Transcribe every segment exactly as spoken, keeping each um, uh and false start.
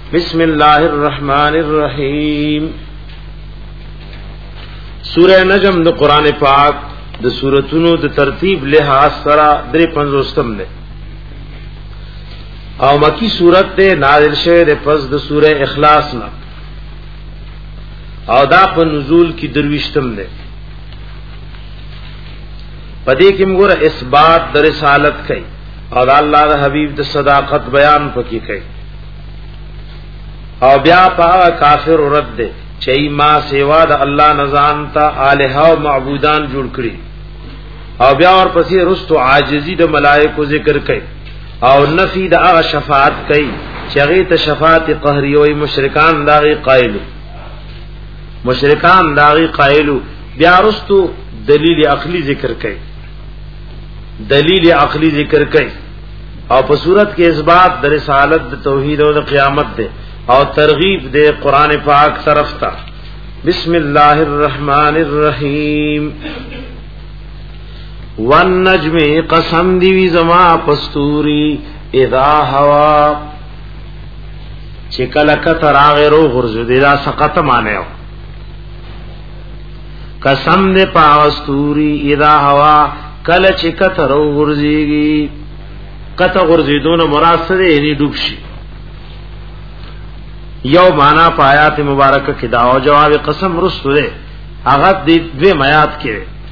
بسم الله الرحمن الرحیم. سورہ نجم د قران پاک د سوراتونو د ترتیب لحاظ سره درې پنځوستم ده او مکی سورت ده نازل شوه د پس د سورہ اخلاص نه او دا په نزول کی درویشتم ده. پدې کې موږ اثبات د رسالت کوي او د الله د حبیب د صداقت بیان پکې کوي او بیا په کافر رد ده چې ما سیوا د الله نزان تا الہ او معبودان جوړ کړی او بیا ور پسې رستو عاجزی د ملائکو ذکر کوي او نفی د هغه شفاعت کوي چې هغه ته شفاعت قهری او مشرکان داغي قائلو مشرکان داغي قائلو بیا رستو دلیل عقلی ذکر کوي دلیل عقلی ذکر کوي او په صورت کې اثبات د رسالت د توحید او د قیامت ده او ترغیب دے قرآن پاک طرف تا. بسم اللہ الرحمن الرحیم. والنجم قسم دیوی زما پستوری اذا ہوا چکلکت راغرو غرزو دیدا سقط مانے ہو قسم دے پاستوری اذا ہوا کل چکت رو غرزیگی کت غرزیدون مراد سے دے یعنی ڈوبشی یو معنا پایات مبارکه کې دا او جواب قسم رسو ده هغه د دوی میات کې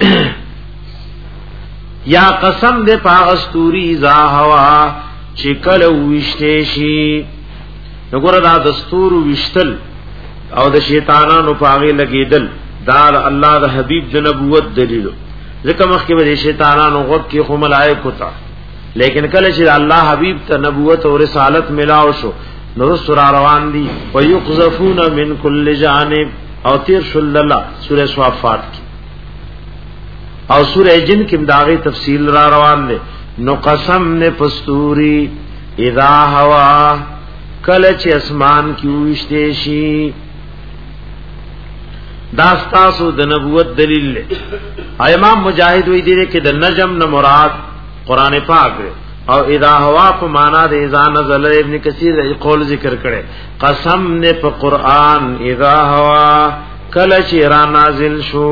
یا قسم ده پاغستوري ذا هوا چې کله وشته شي وګوره دا دستور وشتل او د شیطانانو پاغه لګیدل دا الله د حبیب د نبوت دلیل ځکه مخکې به شیطانانو غوږ کې خو ملائکه تا لیکن کله چې الله حبیب ته نبوت او رسالت ملاو شو نور سورہ روان دی ويقذفون من كل جانب او تیر صلی اللہ سورہ صافات کی او سورہ جن کی داغی تفصیل را روان دے. نو قسم نے پستوری اذا ہوا کلچ اسمان کی وشتیشی داستاسو د نبوت دلیل لے. امام مجاہد وی دی کہ د نجم نہ مراد قرآن پاک ہے او اذا هوا په معنا د اذا نزل ابن کثیر قول ذکر کړي قسم نه په قران اذا هوا کله چې را نازل شو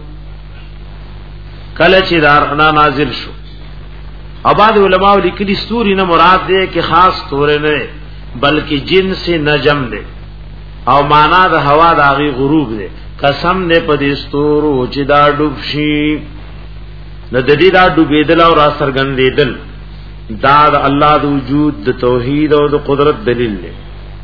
کله چې را نازل شو. اباد علماء لیکلي ستوري نه مراد ده کې خاص تور نه بلکې جنس نجم ده او معنا د هوا د غي غروب ده. قسم نه په دې ستورو چې دا ډوب شي نه د دې دا ډوبېدل او را سرګندېدل دا د الله د وجود د توحید او د قدرت دلیل دی.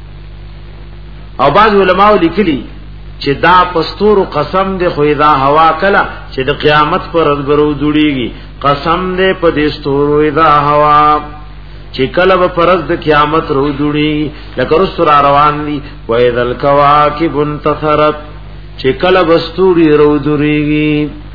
او بعض علماء لیکلي چې دا پستور قسم دی خو دا هوا کلا چې د قیامت پر ورځ برو جوړیږي قسم دی په دې ستورو دا هوا چې کله به پر ورځ د قیامت رو جوړي لکه رسول روان دي و اذل کواکب انتثرت چې کله بستوري رو جوړیږي.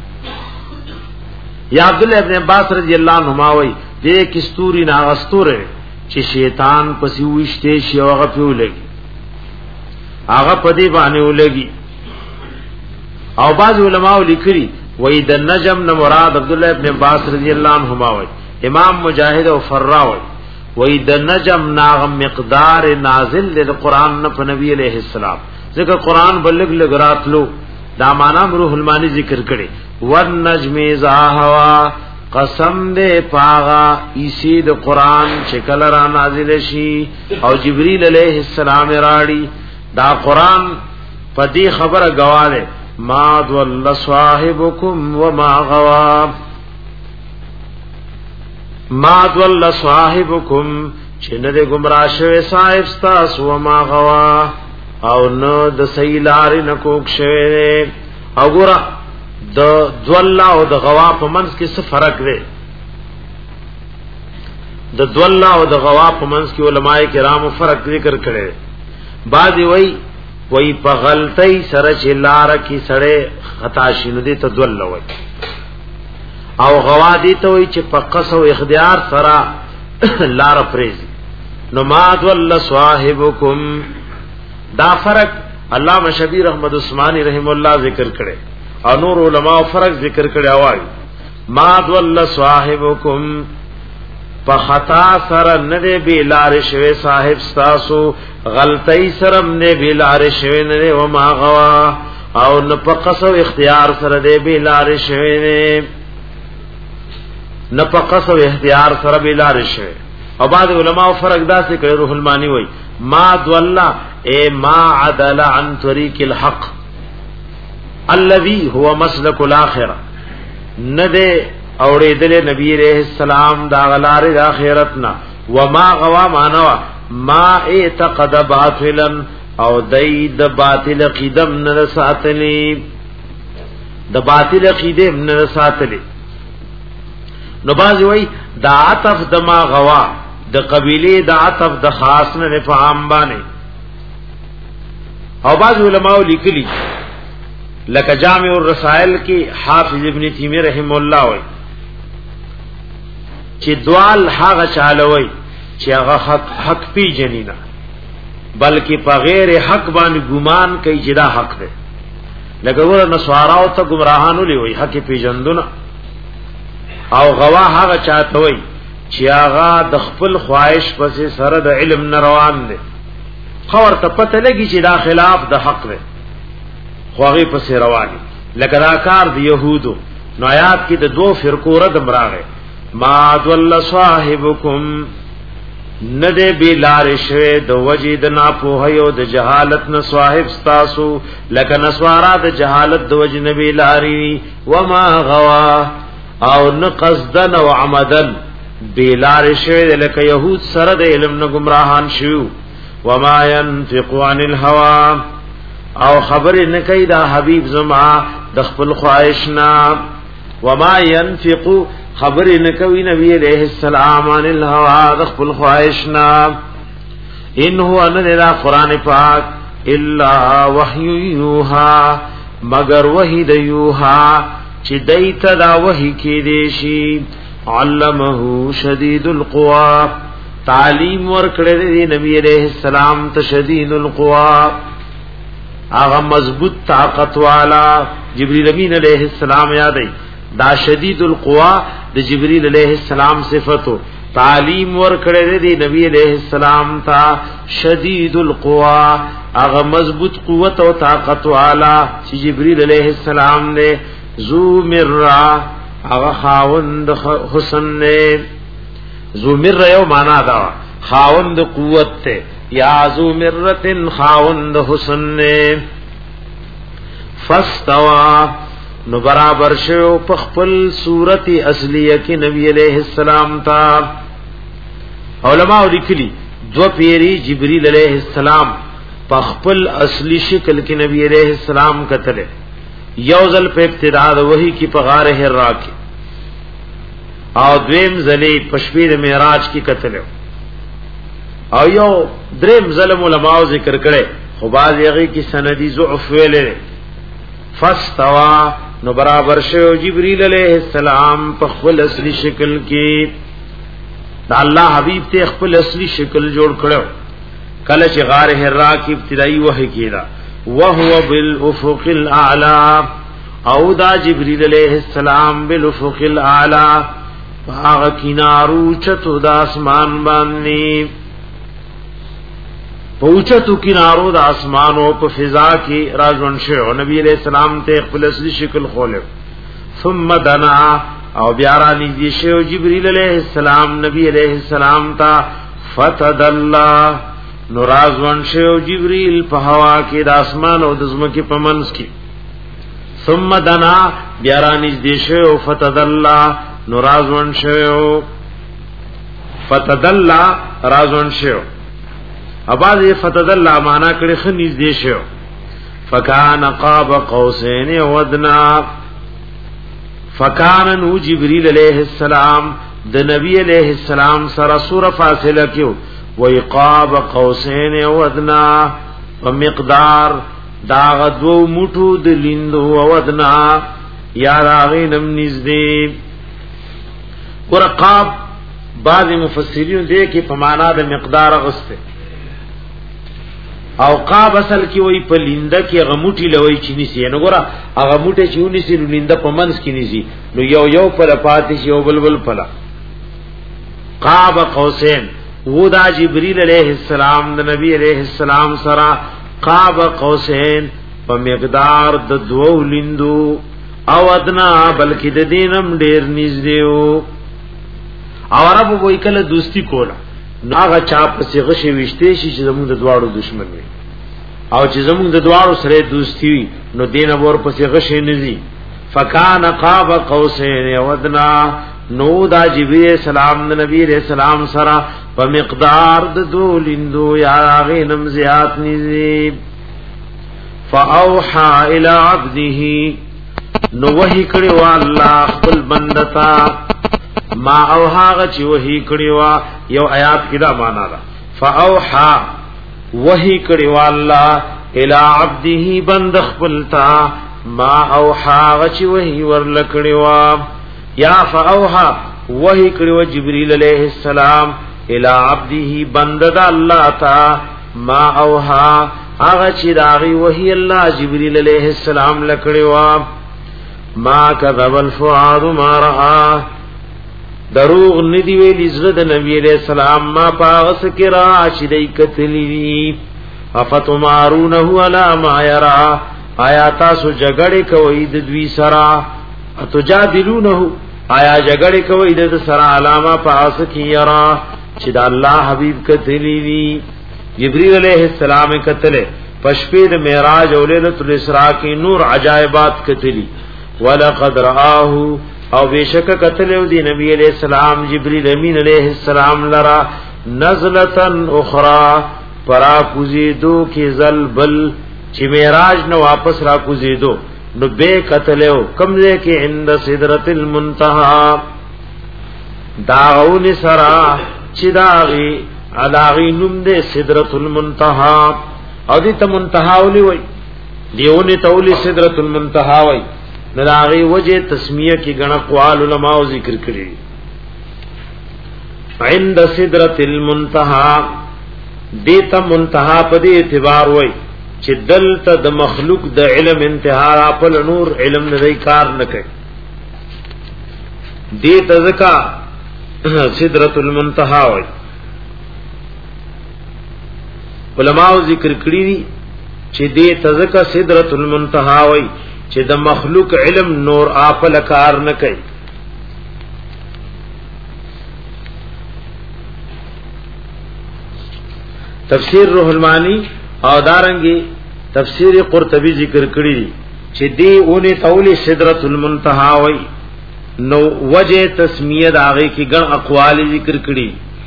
یا عبد الله ابن عباس رضی الله عنهما وایي دې کستوري ناغستوره چې شیطان پسې وشته شي او هغه په ولګي هغه په دې باندې ولګي. او بعض علماء لیکلي وې د نجم نه مراد عبد الله ابن عباس رضی الله عنهما وایي امام مجاهد او فراوي وې د نجم ناغ مقدار نازل د قران نه په نبی عليه السلام ځکه قران بلګ لګراتلو دا معنا روح المانی ذکر کړي ور نجم ذا هوا قسم دے پاغا اسی د قرآن چکل را نازل شي او جبریل علیہ السلام راڑی دا قرآن پدی خبر گوالے ما دول صاحبکم وما غوا ما دول صاحبکم چنه دے گمراہ شوی صاحب ستاس وما غوا او نو د سیلاری نکوک شوی او گورا د دولا او د غوا په منځ کې څه فرق دی. د دولا او د غوا په منځ کې علماء کرام فرق ذکر کړي. بعض وی وی په غلطۍ سره چې لار کې سړې خطا شینو دي ته دولا وی او غوا دي ته وی چې په قصو اختیار سره لار پریزي. نو ما دول صاحبکم دا فرق علامہ شبیر احمد عثماني رحم الله ذکر کړي او نور علماء فرق ذکر کړي اوای ما دول صاحبکم په خطا سره نه دی به لار شوی صاحب تاسو غلطی سرم نه بلار شوی نه و ما غوا او نه پقصو اختیار سره دې بلار شوی نه نه پقصو اختیار سره بلار شوی. او بعض علماء فرق دا سے کړي، روح المانی وای ما دولا اے ما عدل عن طریق الحق الذي هو مسلك الاخره، نده اوریدل نبی علیہ السلام دا غلار د اخرتنا. وما غوا مانوا ما اعتقد باطلا او دید باطل قدم نه ساتلی، د باطل قدم نه ساتلی. نو باز وای دا عطف د ما غوا د قبیله د عطف د خاص نه په عام باندې. او باز علماء لیکلی لکه جامع الرسائل کی حافظ ابن تیمیہ رحم الله وای چې دوال هغه چالوي چې هغه حق حق پی جنینا بلکې په غیر حق باندې ګمان کوي چې دا حق دی. لکه ور نسواراو ته گمراهانو لوي حق پی جندونه. او غوا هغه چاته وای چې هغه د خپل خواهش پسې سره د علم نه روان دي، خبر ته پته لګي چې دا خلاف د حق دی خواغی پس روانی. لکه دا کار د یهودو نو آیات کی د دو فرقو رد مراغه ما دول صاحبکم نده بیلار شوه د وجید ناپوهیو د جهالت نه صاحب ستاسو، لکه نسوارا د جهالت د وجه نبی لاری. وما غوا او نه قصدن او عمدن بیلار شوه لکه یهود سره د علم نه گمراهان شو. وما ينفق عن الهوى او خبر نه کوي دا حبیب زما د خپل خواهش نا. وما ينفق خبر نه کوي نبی علیہ السلام عن الهوى د خپل خواهش نا. ان هو ان لا قران پاک الا وحی یوها مگر وحی د یوها چې دیت دا وحی کې دی شي. علمه شدید القوا تعلیم ورکړه دی نبی علیہ السلام ته شدید القوا آغا مضبوط طاقت والا. جبریل امین علیہ السلام یادی دا شدید القوا د جبریل علیہ السلام صفتو تعلیم ورکړه دی نبی علیہ السلام تا شدید القوا آغا مضبوط قوت او طاقت والا چې جبریل علیہ السلام نے ذو مرہ آغا خاوند حسن نے. ذو مرہ یو مانا دا خاوند قوت تے یا ذو مرتن خاوند حسن نے. فاستوا نو برابر شو پخپل صورت اصلیه کی نبی علیہ السلام تا. علماء لیکلی دو پیری جبریل علیہ السلام پخپل اصلی شکل کی نبی علیہ السلام قتل یوزل په ابتداء وحی کی پغار حرا کی او دویم زلی پشپیر معراج کی قتل او یو دریم ظلم علماء ذکر کرے خو باز یغی کی سندی ضعف ویلے. فاستوا نو برابر شو جبریل علیہ السلام په خپل اصلی شکل کې دا الله حبیب ته خپل اصلی شکل جوړ کړو کله چې غار حرا کی ابتدائی وحی کیدا وهو بالافق الاعلى او دا جبریل علیہ السلام بالافق الاعلى هغه کینارو چتو د اسمان باندې پوچتو کینارو د اسمان او په فضا کې راځون شو. نبی علیہ السلام ته خپل اصلي شکل خوله. ثم دنا او بیا را نږدې شو جبرئیل علیہ السلام نبی علیہ السلام ته فتدلى نورازون شو جبرئیل په هوا کې د اسمان او د زمکه په منځ کې. ثم دنا بیا را نږدې شو فتدلى نورازون شو فتدلى رازون شو. اباز فتدلى معنا کړي خنیز دی شو. فکان قاب قوسین ودنا فکان نو جبرئیل علیہ السلام د نبی علیہ السلام سره سوره فاصله کیو و قاب قوسین ودنا په مقدار دا غدو موټو د لیندو ودنا یا راغینم نږدې. ورقاب بعض مفسرین دې کې په معنا د مقدار غسته او قاب اصل کی وای په لینده کې غموټی لوي چینی سي نو ګره هغه موټه چونی سي لینده په منس کې نيسي نو یو یو پر پاتې شي او بلبل پلا. قاب قوسین و دا جبريل عليه السلام د نبی عليه السلام سره قاب قوسین په مقدار د دوو لیندو او ادنا بلکې د دینم ډیر نږدې وو او عربو وای کله دوستی کوله هغه چا په څنګه شي وشته شي چې زموږ د دواړو دشمن وي او چې زموږ د دواړو سره دوستی وي نو دین ور په څنګه شي نزي فکان قاب قوسین ودنا نو دا جبرئیل السلام د نبی علیہ السلام سره په مقدار د دولندو یا غینم زیات نزي فاوحى الى عبده نو وحی کړي وا الله خپل بندتا ما اوحاغ چی وحی کړي وا یو آیات کې دا معنا ده فاوحى وحی کړي وا الله الى عبده بند خپلتا ما اوحاغ چی وحی ورل کړي وا یا فاوحى وحی کړي وا جبرئیل علیہ السلام الى عبده بند د الله تا ما اوحى هغه چې داغي وحی الله جبرئیل علیہ السلام لکړي وا ما کذب الفؤاد ما رأى دروغ ندی ویلی زړه د نبی علیہ السلام ما پاغس کرا شدی کتلی افتمارونه علی ما یرا آیا تاسو جګړه کوي د دوی سرا اتجادلونه آیا جګړه کوي د سرا علامه پاس کی یرا چې د الله حبیب کتلی وی جبرئیل علیہ السلام کتله پشپې د معراج او ليله الاسراء کې نور عجائبات کتلی ولقد رآه او بیشک قتلو دی نبی علیہ السلام جبریل امین علیہ السلام لرا نزلتن اخرى پرا کوزیدو کی زلبل چی معراج نو واپس را کوزیدو نو بے قتلو کمزے کی عند صدرت المنتہا داغون سرا چی داغی علاغی نم دے صدرت المنتہا او دیتا منتہاولی وی دیونی تولی صدرت المنتہا وی نلاغی وجه تسمیه کی گنا قوال علماء ذکر کری عند صدرت المنتہا دیتا منتہا پا دی اعتبار وی چی دلتا د مخلوق د علم انتہا راپل نور علم ندائی کار نکے دیتا ذکا صدرت المنتہا وی علماء ذکر کری دی چی دیتا ذکا صدرت المنتہا وی چې د مخلوق علم نور آپل کار نه کوي تفسیر روح المانی او دارنګي تفسیر قرطبی ذکر کړی دي چې دی اونې تولی صدرت المنتہا وای نو وجه تسمیه داغه کی ګڼ اقوال ذکر کړی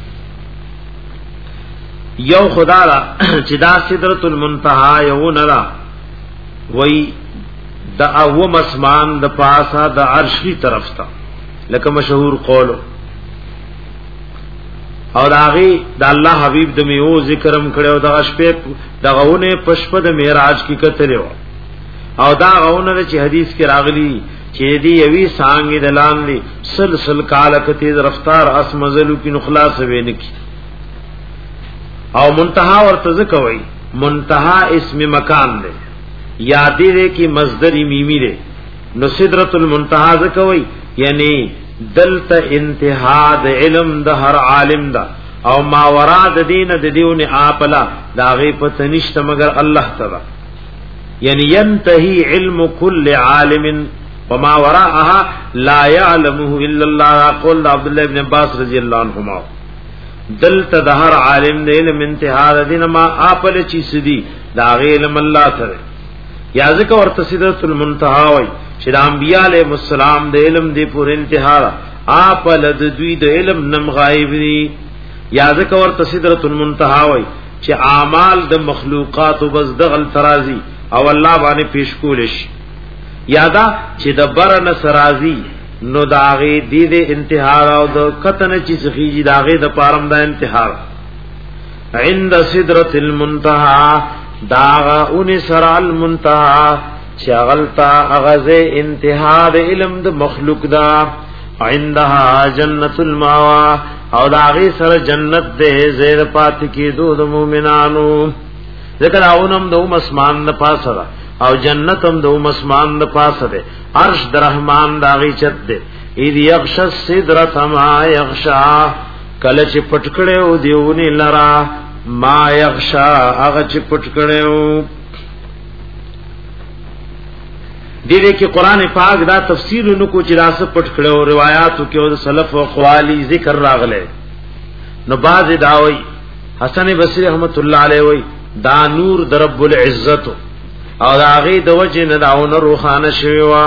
یو خدا را چې دا صدرت المنتہا یو نه را وای دا او مسمان د پاسا د عرشی طرف تا لکه مشهور قول او داغي د الله حبیب د میو ذکرم کړو د شپه د غونه پشپ د معراج کی کتلو او دا غونه چې حدیث کې راغلی چې دی یوي سانګې دلان دي سلسل کالکتی رفتار اسمزلو کی نخلاص وینکی او منتہا ورته ځکوي منتہا اسم مکان دی یادی دے کی مصدر میمی دے نو صدرت المنتہا ذکوئی یعنی دلت انتہا د علم د ہر عالم دا او ماورا د دین د دیون آپلا دا غیبت نشت مگر اللہ تدا یعنی ینتہی علم کل عالم وما وراءها لا يعلمه الا الله قول عبداللہ ابن عباس رضی اللہ عنہما دلت د ہر عالم د علم انتہا د دین ما آپل چیز دی دا غی علم اللہ تدا یا ذکر ورته صدرت المنتہا وای چې د انبیاء علیهم السلام د علم دی پور انتها اپ لد دوی د علم نم غایب دی یا ذکر ورته صدرت المنتہا وای چې اعمال د مخلوقات وبس دغل ترازی او الله باندې پیش کول شي یادا چې د برن سرازی نو داغه دی د انتها او د کتن چې سخیږي داغه د پارم د انتها عند صدرت المنتہا داغا اون سرا المنتہا شغلتا اغز انتہا د علم د مخلوق دا عندها جنت الماوا او داغی سر جنت دے زیر پات کی دو د مومنانو ذکر اونم دو مسمان د پاس دا او جنتم دو مسمان د پاس دے عرش د رحمان داغی چت دے اذ یغش الصدرۃ ما یغشا کله چې پټکړیو دیونه لرا ما یغشا هغه چې پټکړیو. دې دې کې قران پاک دا تفسیر نو کو چې راس پټکړیو روایتو کې او سلف او اقوالی ذکر راغله. نو باز داوی حسن بصری رحمت الله علیه وی دا نور در رب العزت او دا غي د وجه نه داونه روخانه شوی وا.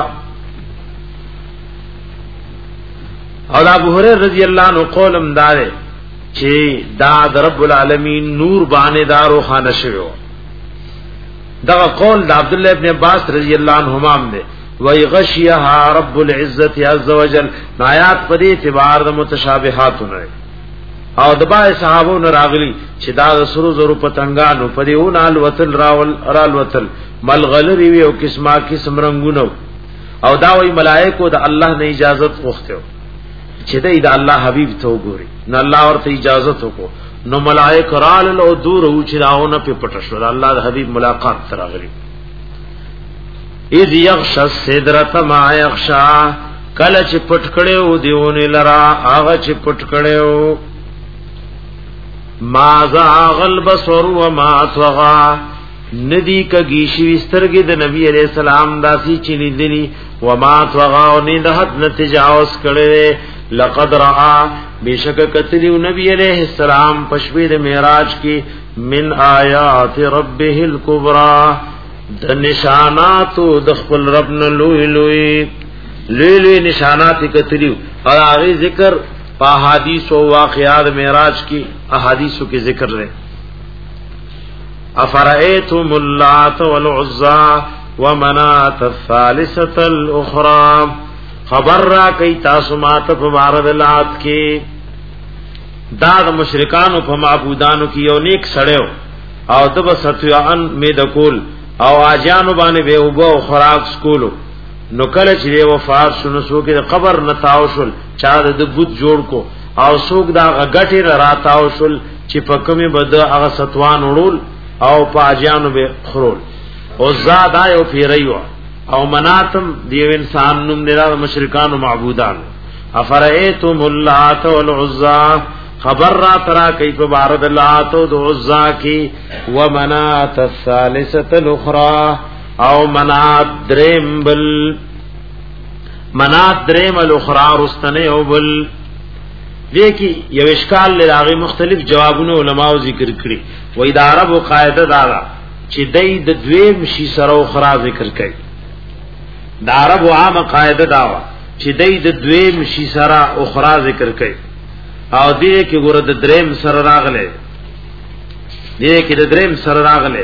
او ابو هريره رضی الله عنه قولم دار چې دا د رب العالمین نور باندې دا روخانه شوی وا. دا قول د عبد الله ابن عباس رضی الله عنهما ده وی غشیها رب العزت عز وجل. آیات په دې اعتبار د متشابهات نه او دبا صحابو نه راغلی چې دا سرو زرو پتنګانو په دې اونال وتل راول رال وتل ملغلری وی او قسمه قسم رنگونو او دا وی ملائکه د الله نه اجازه غوښتو چې دې د الله حبیب ته وګوري نو الله ورته اجازه وکړو. نو ملائکه رال او دور او چې داونه په پټ شو الله د حبیب ملاقات تر راغلی. اذ یغشى السدرة ما یغشى کله چې پټ کړو دیونه لرا هغه چې پټ کړو. ما زاغ البصر وما طغى ندی کگی شوسترګي د نبی عليه السلام داسي چلی دي وما طغى نه د حد نتجاوز کړي. لقد را بشک کتلی نبی عليه السلام پښوی د معراج کی من آیات ربه الكبرى د نشانات د خپل رب نه لوی لوی لوی لوی نشانات کتلی او هغه ذکر احادیث و واقعات معراج کی احادیثوں کے ذکر رہے. افرأيتم اللات والعزى ومناة الثالثة الاخرى خبر را کئی تاسو مات په بارد لات کې دا د مشرکانو په معبودانو کې یو نیک سړیو او دبا ستیان می د کول او اجانو باندې به وبو خوراک سکولو. نو کله چې وفات شنو سو کې قبر نتاوشل چا د بوت جوړ کو او سوق دا غټي راتاوشل چې په کومه بد هغه ستوان وړول او پاجانو به خرول او زاد آیو پیریو او مناتم دیو انسان نوم دلا مشرکان او معبودان. افرئیتم اللات والعزى خبر را ترا کیف بارد اللات و عزى کی ومنات الثالثه الاخرى او منات دریم بل منات دریم الاخرى رستنه او بل. دیکي یو اشکال لراغي مختلف جوابونه علماء ذکر کړي. و اداره او قاعده دا چې دای د دویم شي سره اخرى ذکر کړي. د عرب عام قاعده دا چې دای د دویم شي سره اخرى ذکر کړي او دې کې ګوره د دریم سره راغله دې کې د دریم سره راغله.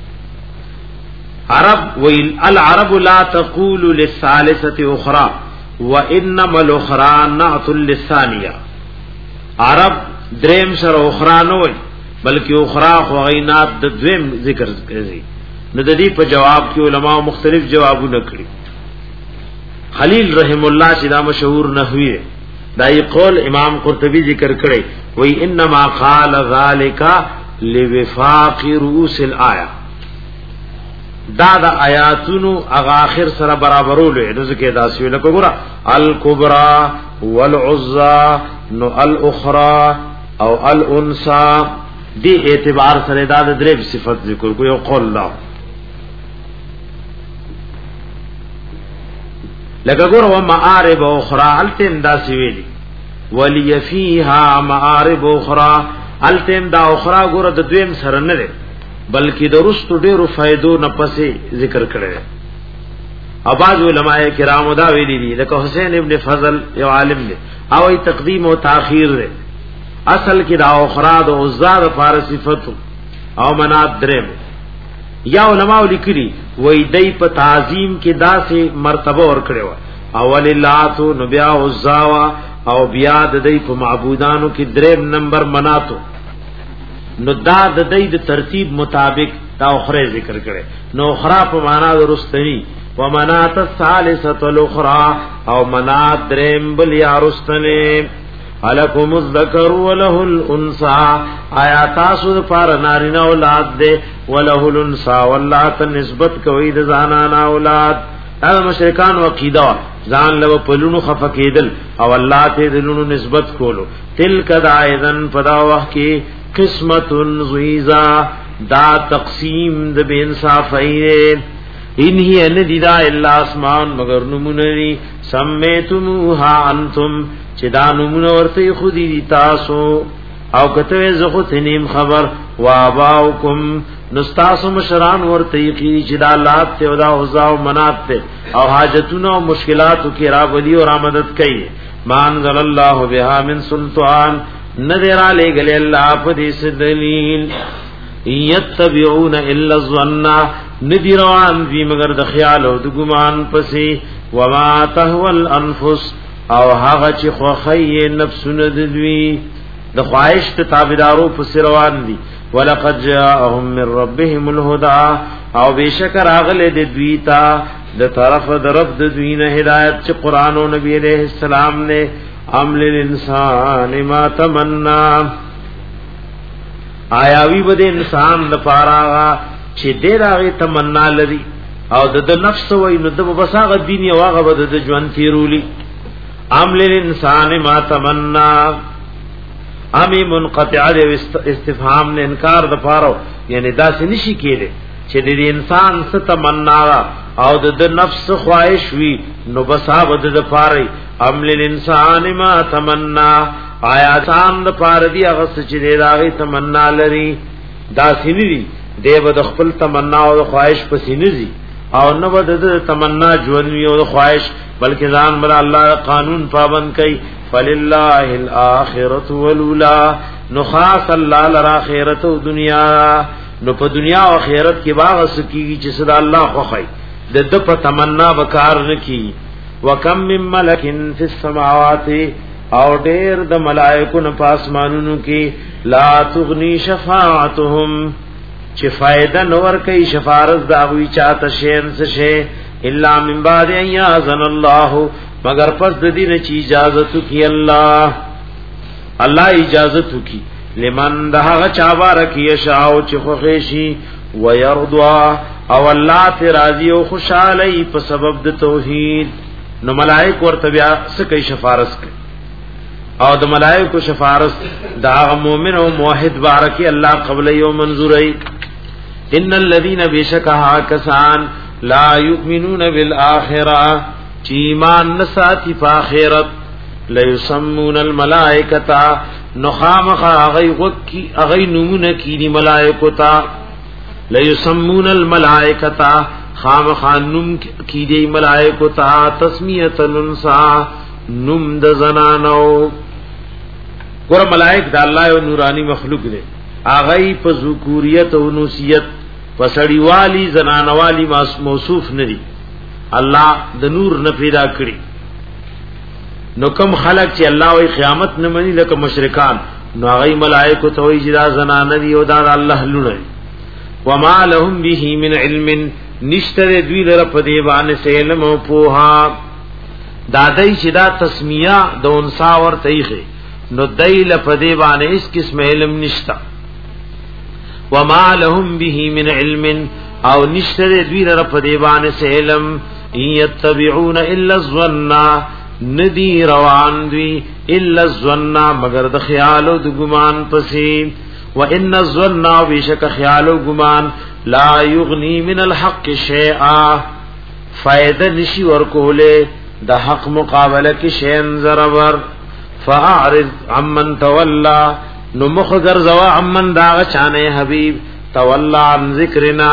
عرب ویل العرب لا تقول للثالثه اخرى وانما الاخرى نعت للثانيه. عرب دریم سره اخرى نه وي بلکې اخرى خو غینات د دویم ذکر کوي. نو د دې په جواب کې علما مختلف جوابونه کړی. خلیل رحم الله چې دا مشهور نحوی دی دای قول امام قرطبی ذکر کړی وی انما قال ذلك لوفاق رؤوس الايه. دا دا آیاتونو اغا آخر سره برابرولو نو ذکر داسیو لکه ګورا الکبرى والعزى نو الاخرى او الانثى دی اعتبار سره دا د درې صفات ذکر کو یو قول لا لکه ګورا و معارب اخرى التم داسی ویلی ولی فیها معارب اخرى التم دا اخرى ګورا د دویم سره نه ده بلکې د رستو ډیرو فائدو نه پسې ذکر کړي. او بعض علماء کرام دا ویلي دي لکه حسین ابن فضل یو عالم دی او ای تقدیم او تاخير دی. اصل کې دا اخرى د عزاد فارس صفت او منات درم یا علماء لیکلي وای دای په تعظیم کې داسې مرتبه ور کړو اول لات نو بیا عزاوا او بیا د دای په معبودانو کې دریم نمبر مناتو. نو دا د دې د ترتیب مطابق دا اخره ذکر کړي. نو اخره په معنا درستنی و منات الثالثه الاخرى او منات دریم بل یا رستنی الکم الذکر وله الانثى آیات اسو پر نارینه اولاد دے وله الانثى واللات نسبت کوي د زنانه اولاد. دا مشرکان عقیده ځان له پلونو خفقیدل او الله ته دلونو نسبت کولو تلک دایذن پدا وخت کې قسمت ضیزا دا تقسیم د بے انصافی انہی اندی دا الا اسمان مگر نمونری سمیتموها انتم چدا نمون ورطی خودی دی تاسو او کتوی زخوت نیم خبر واباؤکم نستاسو مشران ورطی قیدی چدا لات تے ودا حضاو منات تے او حاجتون و مشکلاتو کی رابدی و رامدد کئی مانزل اللہ بها من سلطان ندرا لے گلے اللہ پدیس دلیل یتبعون الا الظن ندی روان دی مگر د خیال او د ګمان پسې وما تهوى الانفس او هغه چې خوخی نفسونه د دوی د خواهش ته تابعدارو پسې روان دي ولقد جاءهم من ربهم الهدى او بشکر اغله د دوی ته د طرف د رب د دوی نه هدایت چې قران او نبی عليه السلام نے عمل الانسان ما تمنا آیاوی بده انسان د پارا چې ډېر هغه تمنا لري او د نفس وای نو د بساغه دین یو هغه بده د ژوند تیرولی عمل الانسان ما تمنا امی منقطع د استفهام نه انکار د پاره یعنی دا څه نشي کېده چې د انسان څه تمنا او د نفس خواهش وی نو بساغه د پاره عمل الانسان ما تمنا آیا سان د پاره دی هغه چې د راغی تمنا لري دا سینری دیو د خپل تمنا او خواهش پسې نزي او نو د تمنا ژوند او خواهش بلکې ځان بل الله قانون پابند کوي فللله الاخرۃ ولولا نو خاص الله لراخرت او دنیا نو په دنیا او آخرت کې باغ سکیږي چې صدا الله خوخی د د په تمنا وکار نکي وکم من ملکن فی السماوات او ډیر د ملائکو نه پاسمانونو کې لا تغنی شفاعتهم چې فائدہ نور کوي شفاعت دا وی چاته شین څه شي الا من بعد ان یاذن الله مگر پس د دې نه چې اجازه کی الله الله اجازه کی لمن دغه چا بارکی شاو چې خوښي ويرضى او الله ته راضي او خوشاله په سبب د توحید نو ملائک ورته بیا څه کوي شفاعت کوي او د ملائکه شفاعت دا مؤمن او موحد بارکی الله قبل یو منظورای ان الذين بشکها کسان لا یؤمنون بالآخرة چی ایمان نساتی پا آخرت لیسمون الملائکتا نخامخ اغی غکی اغی نمون کی دی ملائکتا لیسمون الملائکتا خامخ نم کی دی ملائکتا تسمیت الانسا نم د زنانو ګور ملائک د الله او نورانی مخلوق دي اغی په ذکوریت او نوسیت پسړی والی زنانوالی موصوف ندی الله د نور نه پیدا کړی نو کم خلق چې الله وی قیامت نه مني لکه مشرکان نو هغه ملائکه ته وی جدا زنان دي او دا الله لونه وما لهم به من علم نشتر دوی لره په دی باندې علم او پوها دادای چې دا تسمیه د انسا ور تایخه نو دایل په دی باندې اس قسم علم نشتا وما لهم به من علم او نشتر دوی لره په دی باندې علم یتبعون الا الظن ندی روان دوی الا الظن مگر د خیال او د ګمان پسې وان الظن بشک خیال او ګمان لا یغنی من الحق شیئا فائدہ نشی ورکوله د حق مقابله کې شین زرور فاعرض عمن تولى نو مخذر زوا عمن دا چانه حبیب تولى عن ذکرنا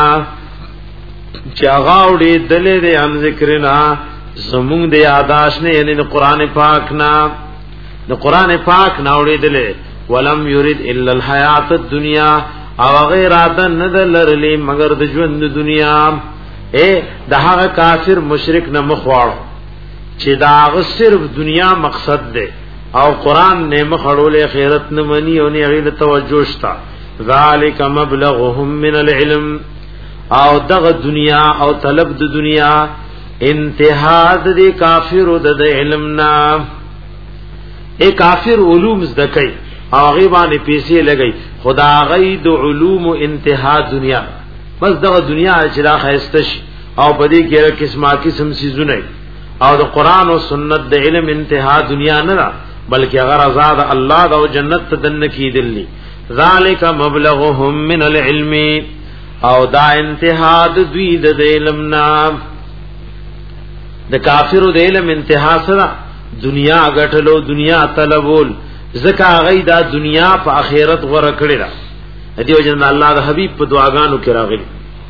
چاغاوډي دلې دې عن ذکرنا زمون دې یاداش نه یعنی د قران پاک نا د قران پاک نا وړي دلې ولم يريد الا الحیات الدنیا او غیر ادن ندلرلی مگر د ژوند دنیا اے دغه کافر مشرک نه مخواړ چې دا صرف دنیا مقصد ده او قران نه مخړول خیرت نه منی او نه غیر توجه شتا ذالک مبلغهم من العلم او دغه دنیا او طلب د دنیا انتها د کافر د علمنا اے کافر علوم زدکای او غیبانه پیسې لګی خدا غی د علوم انتها دنیا بس دغه دنیا چې دا خیستش او پدې کې قسمه قسم سيزونه او د قران او سنت د علم انتها دنیا نه بلکې اگر آزاد الله د جنت ته دن کیدلی ذالک مبلغهم من العلم او دا انتها د دوی د علم نام د کافرو د علم انتها سره دنیا غټلو دنیا طلبول زکه غي دا دنیا په آخرت غره کړی دا دیو جن الله د حبیب په دعاګانو کې راغلی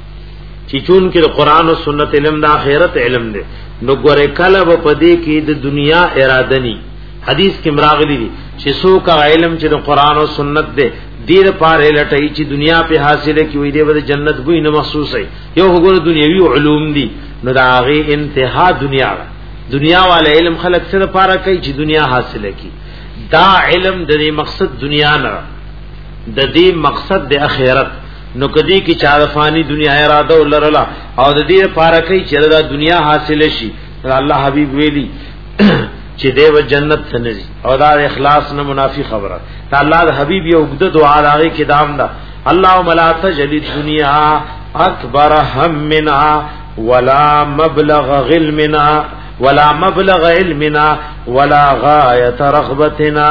چې چون کې قرآن او سنت علم د آخرت علم دی نو ګوره کله په دې کې د دنیا اراده ني حدیث کې مراغلی دي چې څوک علم چې د قرآن او سنت دی دیر پاره لټای چې دنیا په حاصله کې وي دی د جنت بوی نه محسوس وي یو وګوره دنیوي علوم دي نو دا غي انتها دنیا دنیا والے علم خلق سره پاره کوي چې دنیا حاصله کی دا علم د مقصد دنیا نه د دې مقصد د آخرت نو کدی کی چا فانی دنیا اراده ولرلا او د دې لپاره کوي چې دا دنیا حاصله شي الله حبیب ویلی چې دیو جنت ته نزي او دا اخلاص نه منافي خبره ته الله د حبیب یو وګد دعا راغی کې دام دا اللهم لا تجل الدنيا اکبر همنا ولا مبلغ علمنا ولا مبلغ علمنا ولا غایه رغبتنا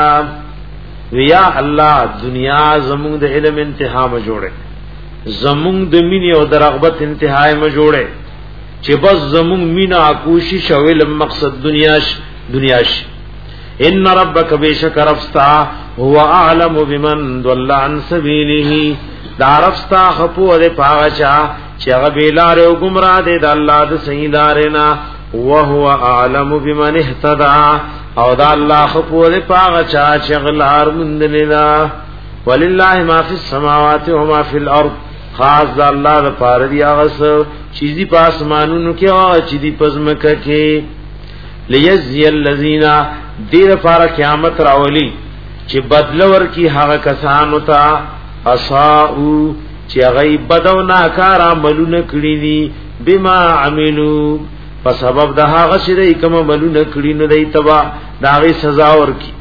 ویا الله دنیا زمون د علم انتها ما جوړه زمون د مینې او د رغبت انتهای ما جوړه چې بس زمون مینا کوشش او علم مقصد دنیاش دنیاش ان ربک بیشک رفستا هو اعلم بمن ضل عن سبیله دا رفستا خپو د پاچا چې هغه بیلار او گمراه دي د الله د صحیح لارنا وهو اعلم بمن اهتدى او دا الله خپو د پاچا چې غلار مندلینا ولله ما فی السماوات و ما فی الارض خاص د الله د پاره دی هغه چې دی په اسمانونو کې او چې دی پزمکه کې لیجزی الذین دیر فار قیامت راولی چې بدل ورکی هغه کسانو ته اساءو چې هغه بدو ناکار عملونه کړی دي بما عملو په سبب د هغه چې کوم عملونه کړی نو دای تبا داغي سزا ورکی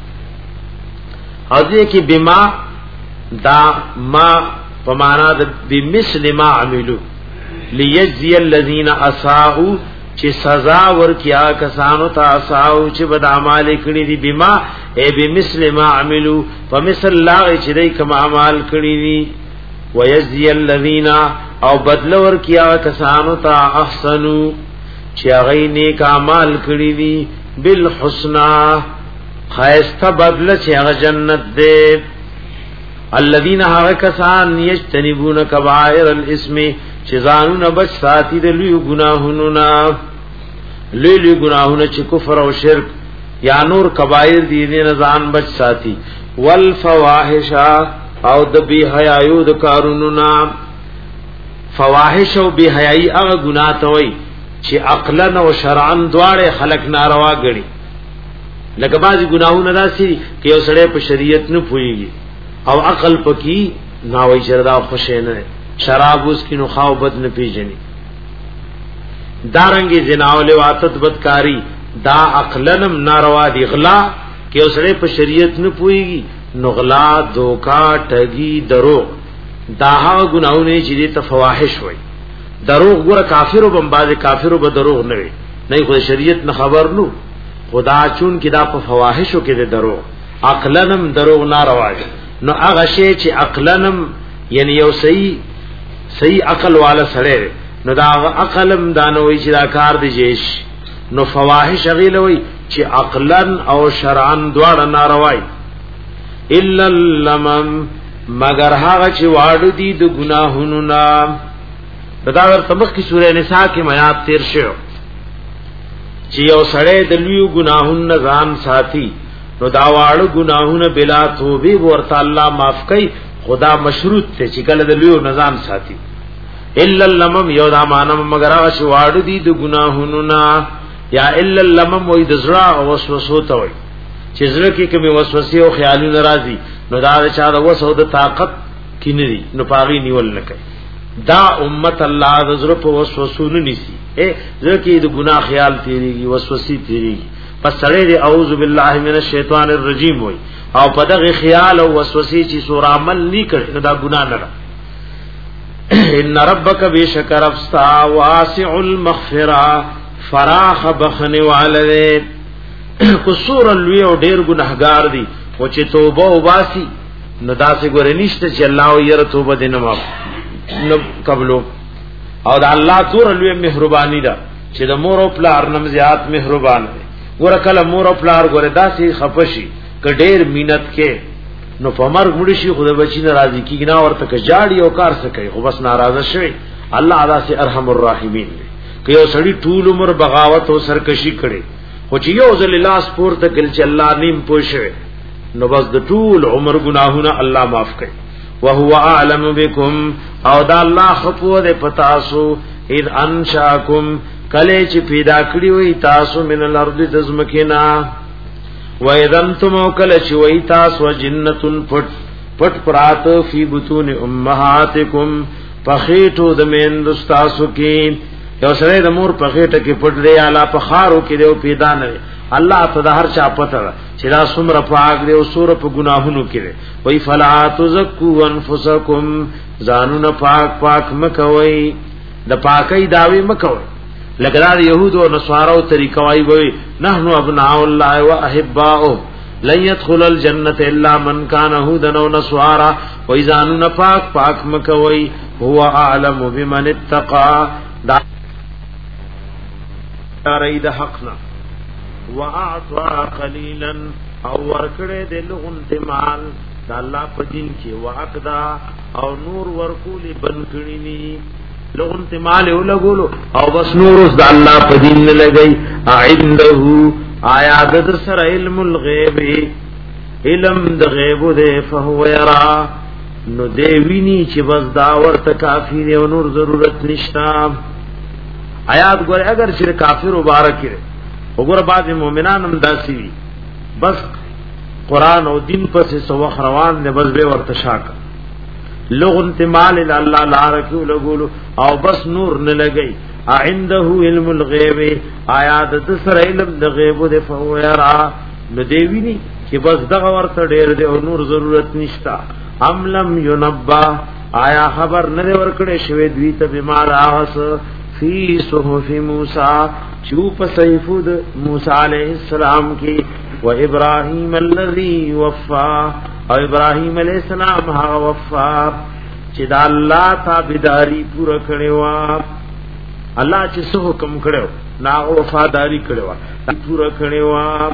هغه کې بما دا ما په معنا د بمثل ما عملو لیجزی الذین اساءو چې سزا ورکیا کسانو ته اساو چې بد اعمال کړی دي بما ای بمثل ما عملو فمثل لا چې دای کوم اعمال کړی دي ويجزي الذين او بدل ورکیا کسانو ته احسنو چې هغه نیک اعمال کړی دي بالحسنا خیسته بدل چې هغه جنت ده الذين هغه کسان یجتنبون کبائر الاسم چې ځانونه بچ ساتي د لوی ګناهونو نه لوی لوی ګناهونه چې کفر او شرک یا نور کبائر دي نه ځان بچ ساتي والفواحش او د بی حیايو د کارونو نه فواحش او بی حیاي هغه ګناه ته وای چې عقلا او شرعا دواړه خلق ناروا غړي لکه بعضی ګناهونه داسي چې یو سړی په شریعت نه پويږي او عقل پکې ناوي شردا خوشې نه شراب اس کی نخاو بد نه پیژني دارنګي زنا او لواتت بدکاری دا عقلنم ناروا دی غلا کې اوسره په شریعت نه پويږي نغلا دوکا ټګي دروغ دا هغه ګناونه چې دي تفواحش وي دروغ ګره کافرو بمباز کافرو به دروغ نه وي نه خو شریعت نه خبر نو خدا چون کې دا په فواحشو کې دي دروغ عقلنم دروغ ناروا دي نو هغه شی چې عقلنم یعنی یو صحیح صحیح عقل والا سره نو دا عقلم دانوي چې دا کار دی جیش نو فواحش غیلوي چې عقلن او شرعن دواړه ناروای الا لمم مگر هغه چې واړو دي د ګناهونو نام دا ورته مخکې سورې نساء کې میات تیر شو چې یو سړی د لوی ګناهونو ځان ساتي نو دا واړو ګناهونه بلا توبه ورته الله معاف کوي خدا مشروط ته چې کله د لوی نظام ساتي الا لمم یو دا مانم مگر هغه چې واړو دي د ګناهونو نا یا الا لمم وې د زړه او وسوسه ته وي چې زړه کې کوم وسوسه او خیالونه راځي نو دا چې دا وسو د طاقت کینري نو پاغي نیول نه کوي دا امت الله د زړه په وسوسو نه نيسي اے زړه کې د ګناه خیال تیریږي وسوسې تیریږي پس سره دی اعوذ بالله من الشیطان الرجیم وي او په دغه خیال او وسوسې چې سور عمل نه کړي نو دا ګناه نه ان ربک بشکر افسا واسع المغفرہ فراخ بخنه والده قصور لوی او ډیر ګناهګار دي او چې توبه وباسي نو داسې ګورې نشته چې الله یې توبه دینه ما نو قبلو او د الله تور لوی مهرباني ده چې د مور او پلار نم زیات مهربان دي ګور کله مور او پلار ګور داسې خفشي ک ډیر مینت کې نو پمر ګړي شي خدای بچی ناراضي کیږي نه ورته ک جاړي او کار سکے خو بس ناراضه شوی الله ادا سے ارحم الراحمین که یو سړی ټول عمر بغاوت او سرکشي کړي خو چې یو ځل لاس پورته کل چې الله نیم پوښوي نو بس د ټول عمر گناهونه الله معاف کوي وهو اعلم بكم او دا الله خپو دې پتاسو اذ انشاکم کله چې پیدا کړی وي تاسو من الارض تزمکنا و اذا انتم کله چې وي تاسو جنتون پټ پټ پرات فی بطون امهاتکم پخېټو د میندستاسو کې یو سره د مور پخېټه کې پټ دی اعلی په خارو کې دی پیدا نه الله ته د هر چا پته چې دا څومره پاک دی او څومره په ګناهونو کې دی وای فلا تزکوا انفسکم ځانونه پاک پاک مکوي د پاکي داوی مکوي لکه دا يهود او نصارو طریقه وای وای نحنو ابناء الله واحباؤه لن يدخل الجنه الا من كان هودا او نصارا وای ځانونه پاک پاک مکوي هو اعلم بمن اتقى دا رید حقنا واعطى قليلا او ورکړه د لغون تمال د الله په دین کې واقدا او نور ورکول بن کړي لغون تمال او لګولو او بس نور اوس د الله په دین نه لګي عنده آیا د سر علم الغیب علم د غیب ده فهو يرى نو دی ویني چې بس دا ورته کافی دی او نور ضرورت نشتا آیات ګور اگر چې کافر مبارک کړي وګوره بعض مؤمنان هم داسي وي بس قران او دین پسې سو خروان نه بس به ورته شاک لغون تمال الله لارکو لګولو او بس نور نه لګي عنده علم الغیب آیات د سر علم د غیب د فویرا نو دی ویني چې بس دغه ورته ډېر دی او نور ضرورت نشتا ام لم ينبا آیا خبر نه ورکړې شوی دوی ته بیمار آغاس فی صحف موسی چوپ صحیفود موسی علیہ السلام کی و ابراہیم الذی وفا او ابراہیم علیہ السلام ها وفا چې دا الله تابعداري پوره کړو الله چې څه حکم کړو نا وفاداری کړو پوره کړو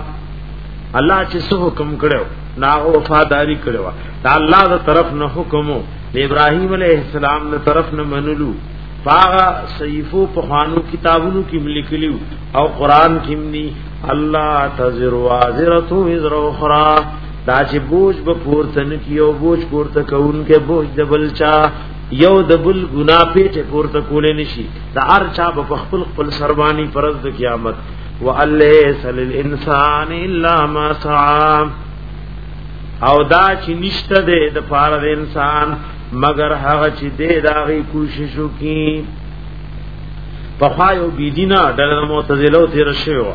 الله چې څه حکم کړو نا وفاداری کړو دا الله تر طرف نه حکمو ابراہیم علیہ السلام تر طرف نه منلو باغ صحیفو پخوانو کتابونو کی ملکلیو او قرآن کمنی اللہ تذر وازرتو وزر اخرى دا چې بوج بپورتن کیو بوج پورته کون کے بوج دبلچا یو دبل گناہ پیٹے پورته کولے نشی دا هر چا بخپل خپل سربانی پرز د قیامت وَأَلَّيْسَ لِلْإِنسَانِ إِلَّا مَا سَعَى او دا چې نشته ده د پاره د انسان مگر هغه چې دې داغي کوشش وکي په خایو بيدینا د معتزله تیر شوی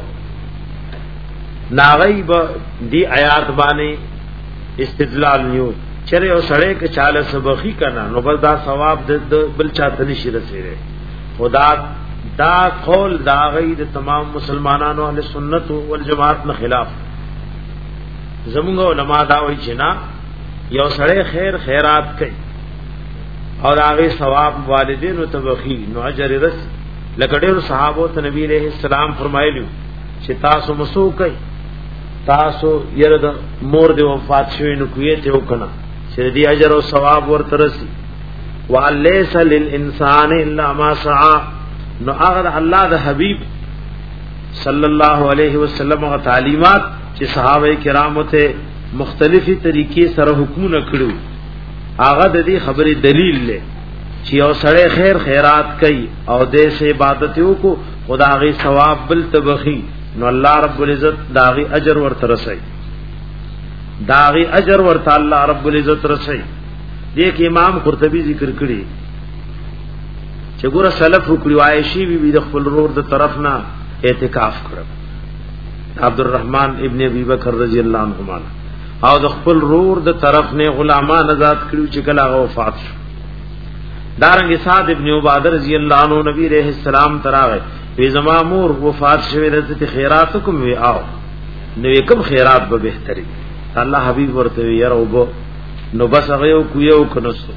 ناغیب دی آیات باندې استدلال نیو چره او سړی کې چاله سبخي کنا نو بس دا ثواب د بل چاته نشي رسیږي خدا دا قول دا غي د تمام مسلمانانو اهل سنت والجماعت نه خلاف زمونږ علما دا وایي چې نا یو سړی خیر خیرات کوي اور هغه ثواب والدینو تبخی نو اجر رس لکه ډېر صحابه ته نبی عليه السلام فرمایلیو چې تاسو مسو کوي تاسو یره د مور دی وفات شوی نو کوی ته وکنا چې دې اجر او ثواب ورته رسی وَلَيْسَ لِلْإِنسَانِ إِلَّا مَا سَعَى نو هغه الله د حبیب صلی الله علیه وسلم غ تعلیمات چې صحابه کرامو ته مختلفی طریقې سره حکمونه کړو هغه د دې خبرې دلیل لې چې او سړی خیر خیرات کوي او دې سه عبادت وکړو خدای ثواب بل تبخي نو الله رب العزت داغي اجر ورته رسي داغي اجر ورته الله رب العزت رسي دې کې امام قرطبي ذکر کړی چې ګوره سلف وکړي عائشہ بي بي د خپل رور د طرف نه اعتکاف کړو عبد الرحمن ابن ابي بکر رضی الله عنهما او د خپل رور د طرف نه غلامان آزاد کړو چې کله وفات شو دارنګ سعد ابن عباده رضی الله عنه نبی رحم السلام تراغه وی زما مور وفات شوه د خیرات کوم وی آو نو کوم خیرات به بهتري الله حبیب ورته یې راو نو بس هغه یو کویو کنستو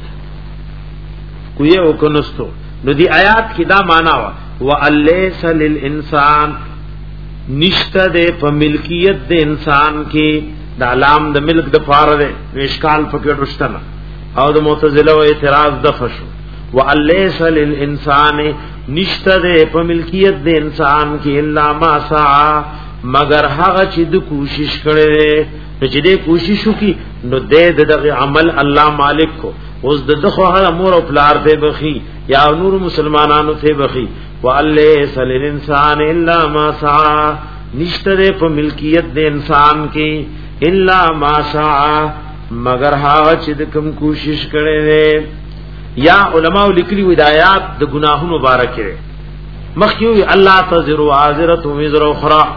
کویو کنستو نو دی آیات کی دا معنا وا والیس للانسان نشته د په ملکیت د انسان کې د علام د ملک د فار ده وشکال پکې رښتنه او د معتزله و اعتراض د فشو والیس للانسان نشته د په ملکیت د انسان کې الا ما سعى مگر هغه چې د کوشش کړي نو چې دې کوشش وکي نو دې دغه عمل الله مالک کو اوس د دغه امور او پلار ته بخي یا نور مسلمانانو ته بخي والیس للانسان الا ما سعى نشته په ملکیت د انسان کې الا ما سعى مگر هغه چې د کوم کوشش کړي یا علماء لیکلي ودایات د گناهونو مبارک مخکې الله تزر وازره وزر اخرى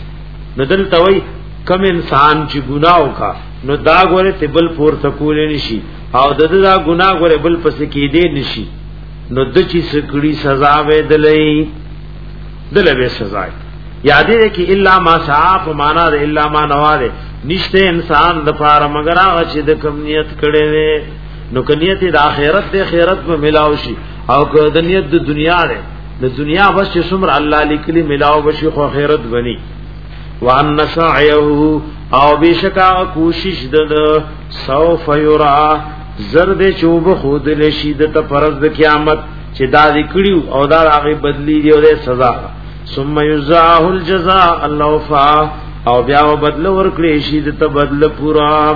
ندل توي کم انسان چې ګناو کا نو دا غره ته بل پور تکول نشي او د دا ګناه غره بل پس کې دی نشي نو د چې سکړي سزا وې دلې دلې به سزا یادې کې الا ما صاف معنا ده الا ما نواله نشته انسان د پاره مگر هغه چې د کم نیت کړي وي نو کنیت د اخرت د خیرت په ملاو شي او که د نیت د دنیا ده د دنیا بس چې څومره الله لیکلي ملاو بشي خو خیرت بني وان سعيه او بشکا کوشش د سوف یرا زرد چوب خود لشید ته پرز د قیامت چې دا ذکرې او دا هغه بدلی دی او سزا ثم یزاه الجزاء اللوفا او بیا بدل ورکړي شي ته بدل پورا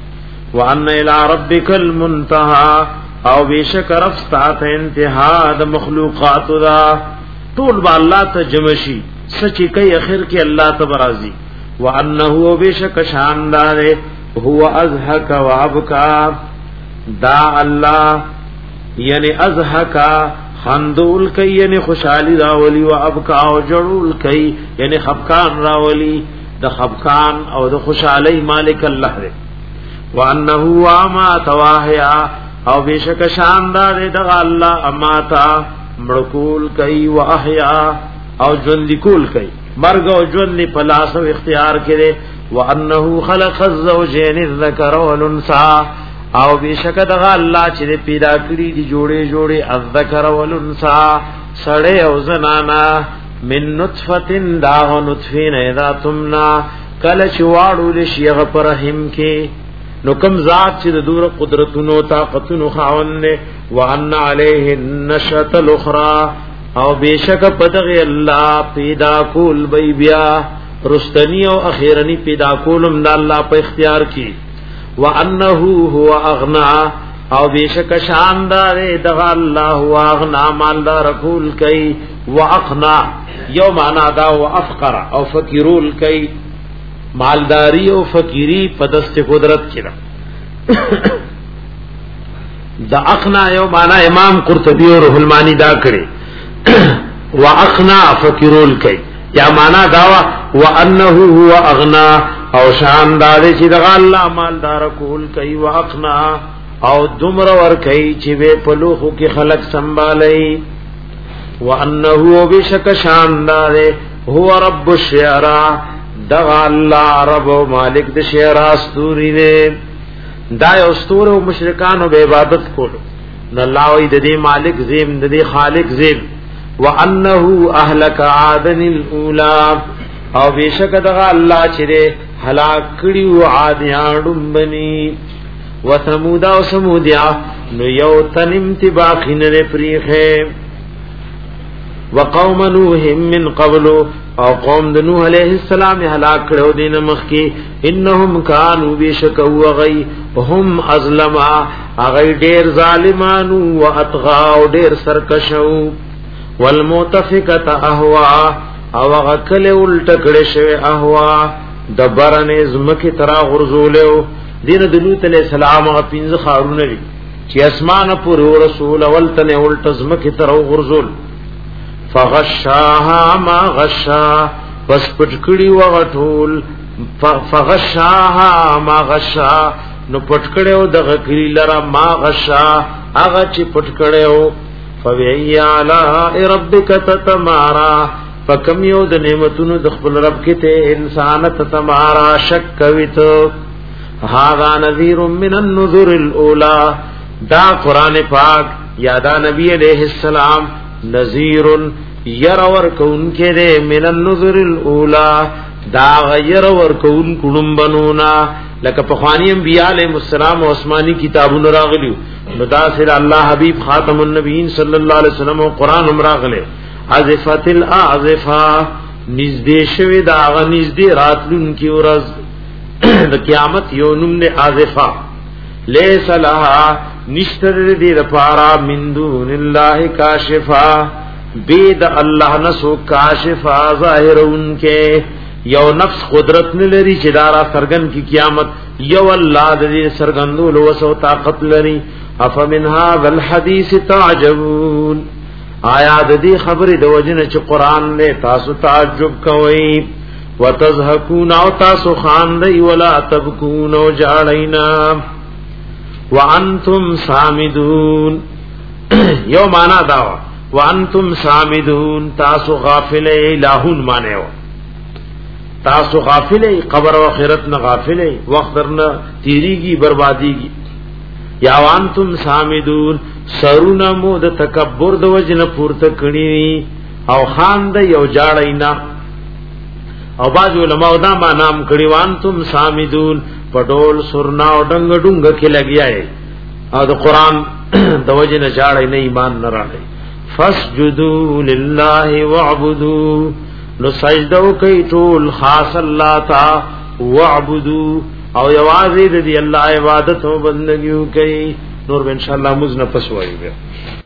وان الى ربک المنتهى او بشک رفتا ته انتها د مخلوقات دا ټول با الله ته جمشي سچی کئی اخر کی اللہ تبرازی وانہو بیشک شاندار هو ازحک وابکا دا اللہ یعنی ازحک خندول کئی یعنی خوشحالی راولی وابکا او جڑول کئی یعنی خفکان راولی دا خفکان او دا خوشحالی مالک اللہ دے وانہو آما تواہیا او بیشک شاندار دا اللہ اماتا مڑکول کئی و احیا او جون لیکول کئی مرگ او جون لی پلاس و اختیار کرے وانه خلق الزوجین الذکر والانثى او بیشک دغه الله چې پیدا کړی دی جوړې جوړې الذکر والانثى سړې او زنانا من نطفه دا نطفین اذا تمنا کله چواړو لشیغه پرهم کې نو کم ذات چې د دور قدرتونو طاقتونو خاوند وان علیه النشأة الاخرى او بیشک پدغه الله پیدا کول بی بیا رستنی او اخیرنی پیدا کولم د الله په اختیار کی وانه هو اغنا او بیشک شاندار دغه الله هو اغنا مالدار کول کای واقنا یو معنا دا وافقر او فقیرول کای مالداری او فقیری پدست قدرت کړه دا اقنا یو معنا امام قرطبی او روح المانی دا کړي واقنا فقیرول کای یا معنا داوا وانه هو اغنا او شاندار چې دغه الله مالدار کول کای واقنا او دمر ور کای چې به پلوخو کې خلق سنبالای وانه بشک شاندار هو رب الشعرا دغه الله رب او مالک د شعرا استوري دې دا استور او مشرکان او عبادت کولو نو الله وی د دې مالک زیم د دې خالق زیم وانه اهلك عادن الاولى او بشک دغه الله چې هلاک کړي عادیان بني وثمود او سمودیا نو یو تنم تباخین نه پریخه وقوم نوح من قبل او قوم د نوح علیہ السلام هلاک کړو دین مخ کی انهم كانوا بشکوا غی هم ازلما غی ډیر ظالمانو او اطغا او ډیر سرکشو والمتفقه اهوا او غکل الټکړه شوی اهوا دبرن زمکه ترا غرزولو دین د لوط علیہ السلام غ پینځه خارونه دي چې اسمان پر رسول ولتنه ولتزمکه ترا غرزول فغشاها ما غشا پس پټکړی وغټول فغشاها ما غشا نو پټکړیو دغه کلی لرا ما غشا هغه چې پټکړیو فبأي آلاء ربك تتمارا فکم یو د نعمتونو د خپل رب کې ته انسان تتمارا شک کوي ته هاذا نذیر من النذر الاولى دا قران پاک یادا نبی علیہ السلام نذیر يرور کون کې ده من النذر الاولى دا غیر ور کون کډم بنونا لکه پخوانی انبیاء علیہ السلام او آسمانی کتابونو راغلیو نو دا سره الله حبیب خاتم النبیین صلی الله علیه وسلم او قران هم راغله عزفت الاعزفا نزدې شوی دا غ نزدې راتلون کی ورځ د قیامت یو نوم نه عزفا لیس لها نشتر دې لپاره من دون الله کاشفا بيد الله نسو کاشفا ظاهرون کې یو نفس قدرت نه لري چې دارا سرګن کی قیامت یو الله دې سرګندول وسو طاقت لري افمن هذا الحديث تعجبون آیا د دې خبرې د وجنه چې قران له تاسو تعجب کوئ وتضحكون او تاسو خاندئ ولا تبكون او جاړینا وانتم سامدون یو معنا دا وانتم سامدون تاسو غافل الہون مانیو تاسو غافل قبر او آخرت نه غافل وخت درنه تیریږي بربادیږي یا وانتم سامدون سرونه مو د تکبر د وجنه پورته کړی او خان د یو جاړینا او باج علماء دا ما نام کړي وانتم سامدون پټول سرنا او ډنګ ډنګ کې لګیاي او د قران د وجنه جاړی نه ایمان نه راغی فسجدوا لله واعبدوا نو سجدو کوي ټول خاص الله تا واعبدوا او یوازې دې الله عبادت او بندګي کوي نور ان شاء الله مزنه پس وایو